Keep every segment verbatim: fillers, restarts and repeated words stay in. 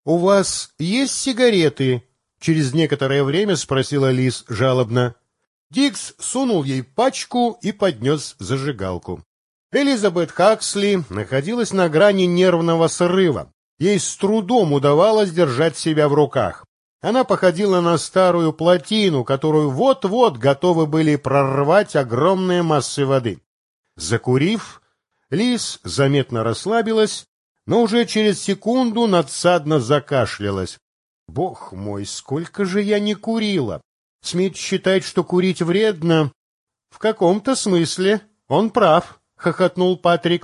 — У вас есть сигареты? — через некоторое время спросила Лиз жалобно. Дикс сунул ей пачку и поднес зажигалку. Элизабет Хаксли находилась на грани нервного срыва. Ей с трудом удавалось держать себя в руках. Она походила на старую плотину, которую вот-вот готовы были прорвать огромные массы воды. Закурив, Лиз заметно расслабилась, но уже через секунду надсадно закашлялась. Бог мой, сколько же я не курила! Смит считать, что курить вредно. В каком-то смысле он прав, — хохотнул Патрик.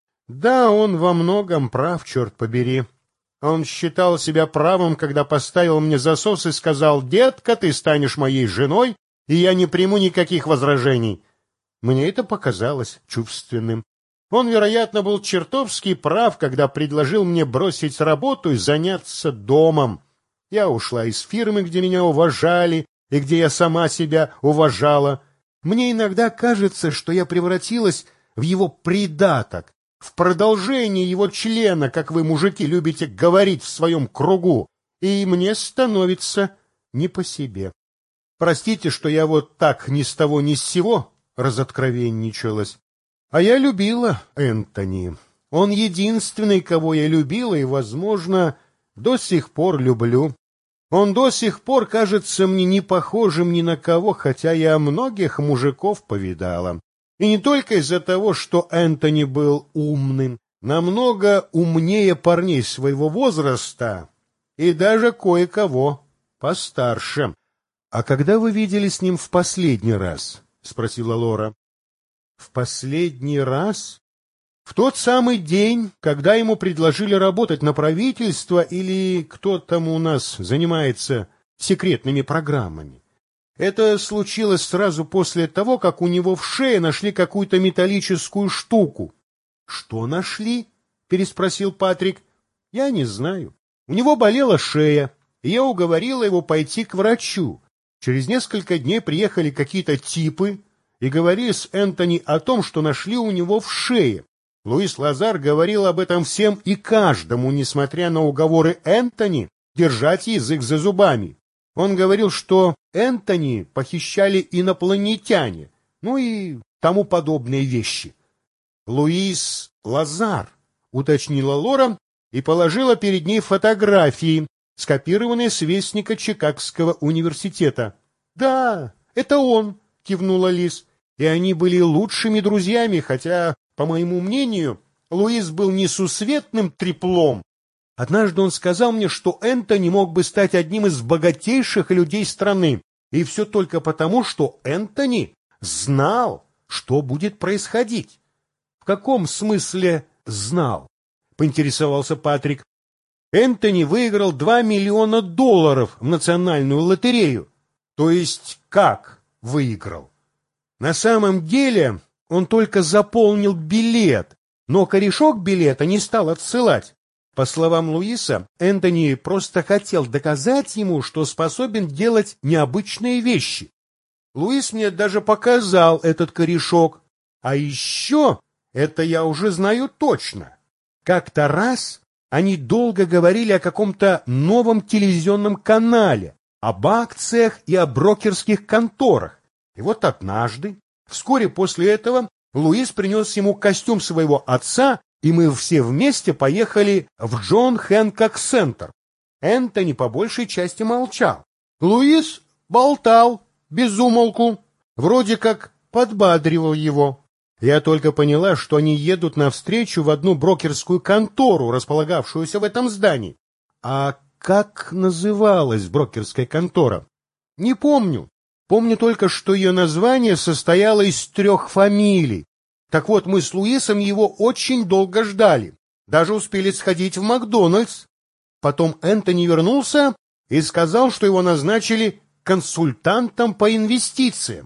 Да, он во многом прав, черт побери. Он считал себя правым, когда поставил мне засос и сказал: «Детка, ты станешь моей женой, и я не приму никаких возражений». Мне это показалось чувственным. Он, вероятно, был чертовски прав, когда предложил мне бросить работу и заняться домом. Я ушла из фирмы, где меня уважали, и где я сама себя уважала. Мне иногда кажется, что я превратилась в его придаток, в продолжение его члена, как вы, мужики, любите говорить в своем кругу, и мне становится не по себе. Простите, что я вот так ни с того ни с сего разоткровенничалась. А я любила Энтони. Он единственный, кого я любила и, возможно, до сих пор люблю. Он до сих пор кажется мне не похожим ни на кого, хотя я многих мужиков повидала. И не только из-за того, что Энтони был умным, намного умнее парней своего возраста и даже кое-кого постарше. — А когда вы видели с ним в последний раз? — спросила Лора. — В последний раз? В тот самый день, когда ему предложили работать на правительство, или кто там у нас занимается секретными программами. Это случилось сразу после того, как у него в шее нашли какую-то металлическую штуку. — Что нашли? — переспросил Патрик. — Я не знаю. У него болела шея, и я уговорила его пойти к врачу. Через несколько дней приехали какие-то типы и говорили с Энтони о том, что нашли у него в шее. Луис Лазар говорил об этом всем и каждому, несмотря на уговоры Энтони держать язык за зубами. Он говорил, что Энтони похищали инопланетяне, ну и тому подобные вещи. — Луис Лазар, — уточнила Лора и положила перед ней фотографии, скопированные с вестника Чикагского университета. — Да, это он, — кивнула Лиз, — и они были лучшими друзьями, хотя, по моему мнению, Луис был несусветным треплом. Однажды он сказал мне, что Энтони мог бы стать одним из богатейших людей страны, и все только потому, что Энтони знал, что будет происходить. — В каком смысле знал? — поинтересовался Патрик. — Энтони выиграл два миллиона долларов в национальную лотерею. — То есть как выиграл? На самом деле он только заполнил билет, но корешок билета не стал отсылать. По словам Луиса, Энтони просто хотел доказать ему, что способен делать необычные вещи. Луис мне даже показал этот корешок. А еще, это я уже знаю точно, как-то раз они долго говорили о каком-то новом телевизионном канале, об акциях и о брокерских конторах. И вот однажды, вскоре после этого, Луис принес ему костюм своего отца, и мы все вместе поехали в Джон Хэнкок Центр. Энтони по большей части молчал. Луис болтал без умолку, вроде как подбадривал его. Я только поняла, что они едут навстречу в одну брокерскую контору, располагавшуюся в этом здании. А как называлась брокерская контора? Не помню. Помню только, что ее название состояло из трех фамилий. Так вот, мы с Луисом его очень долго ждали. Даже успели сходить в Макдональдс. Потом Энтони вернулся и сказал, что его назначили консультантом по инвестициям.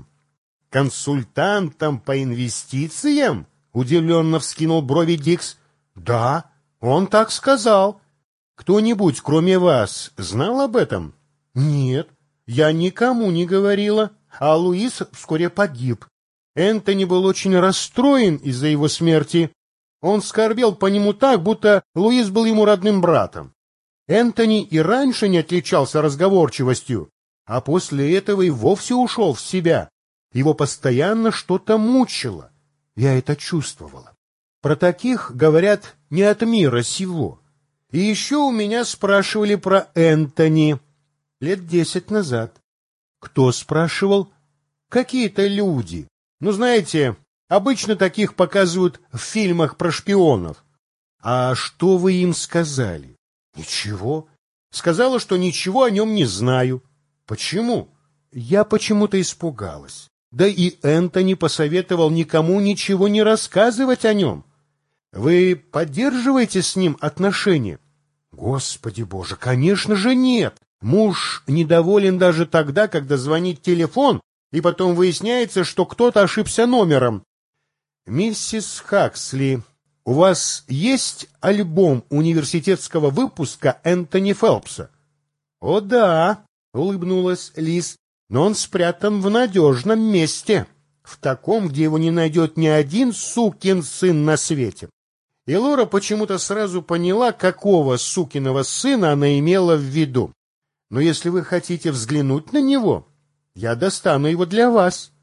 «Консультантом по инвестициям?» — удивленно вскинул брови Дикс. «Да, он так сказал. Кто-нибудь, кроме вас, знал об этом?» «Нет, я никому не говорила, а Луис вскоре погиб. Энтони был очень расстроен из-за его смерти. Он скорбел по нему так, будто Луис был ему родным братом. Энтони и раньше не отличался разговорчивостью, а после этого и вовсе ушел в себя. Его постоянно что-то мучило. Я это чувствовала. Про таких говорят не от мира сего. И еще у меня спрашивали про Энтони лет десять назад. Кто спрашивал? Какие-то люди. Ну, знаете, обычно таких показывают в фильмах про шпионов. А что вы им сказали? Ничего. Сказала, что ничего о нем не знаю. Почему? Я почему-то испугалась. Да и Энтони посоветовал никому ничего не рассказывать о нем. Вы поддерживаете с ним отношения? Господи Боже, конечно же нет. Муж недоволен даже тогда, когда звонит телефон, и потом выясняется, что кто-то ошибся номером. Миссис Хаксли, у вас есть альбом университетского выпуска Энтони Фелпса? О да, улыбнулась Лиз, но он спрятан в надежном месте, в таком, где его не найдет ни один сукин сын на свете. И Лора почему-то сразу поняла, какого сукиного сына она имела в виду. Но если вы хотите взглянуть на него, я достану его для вас.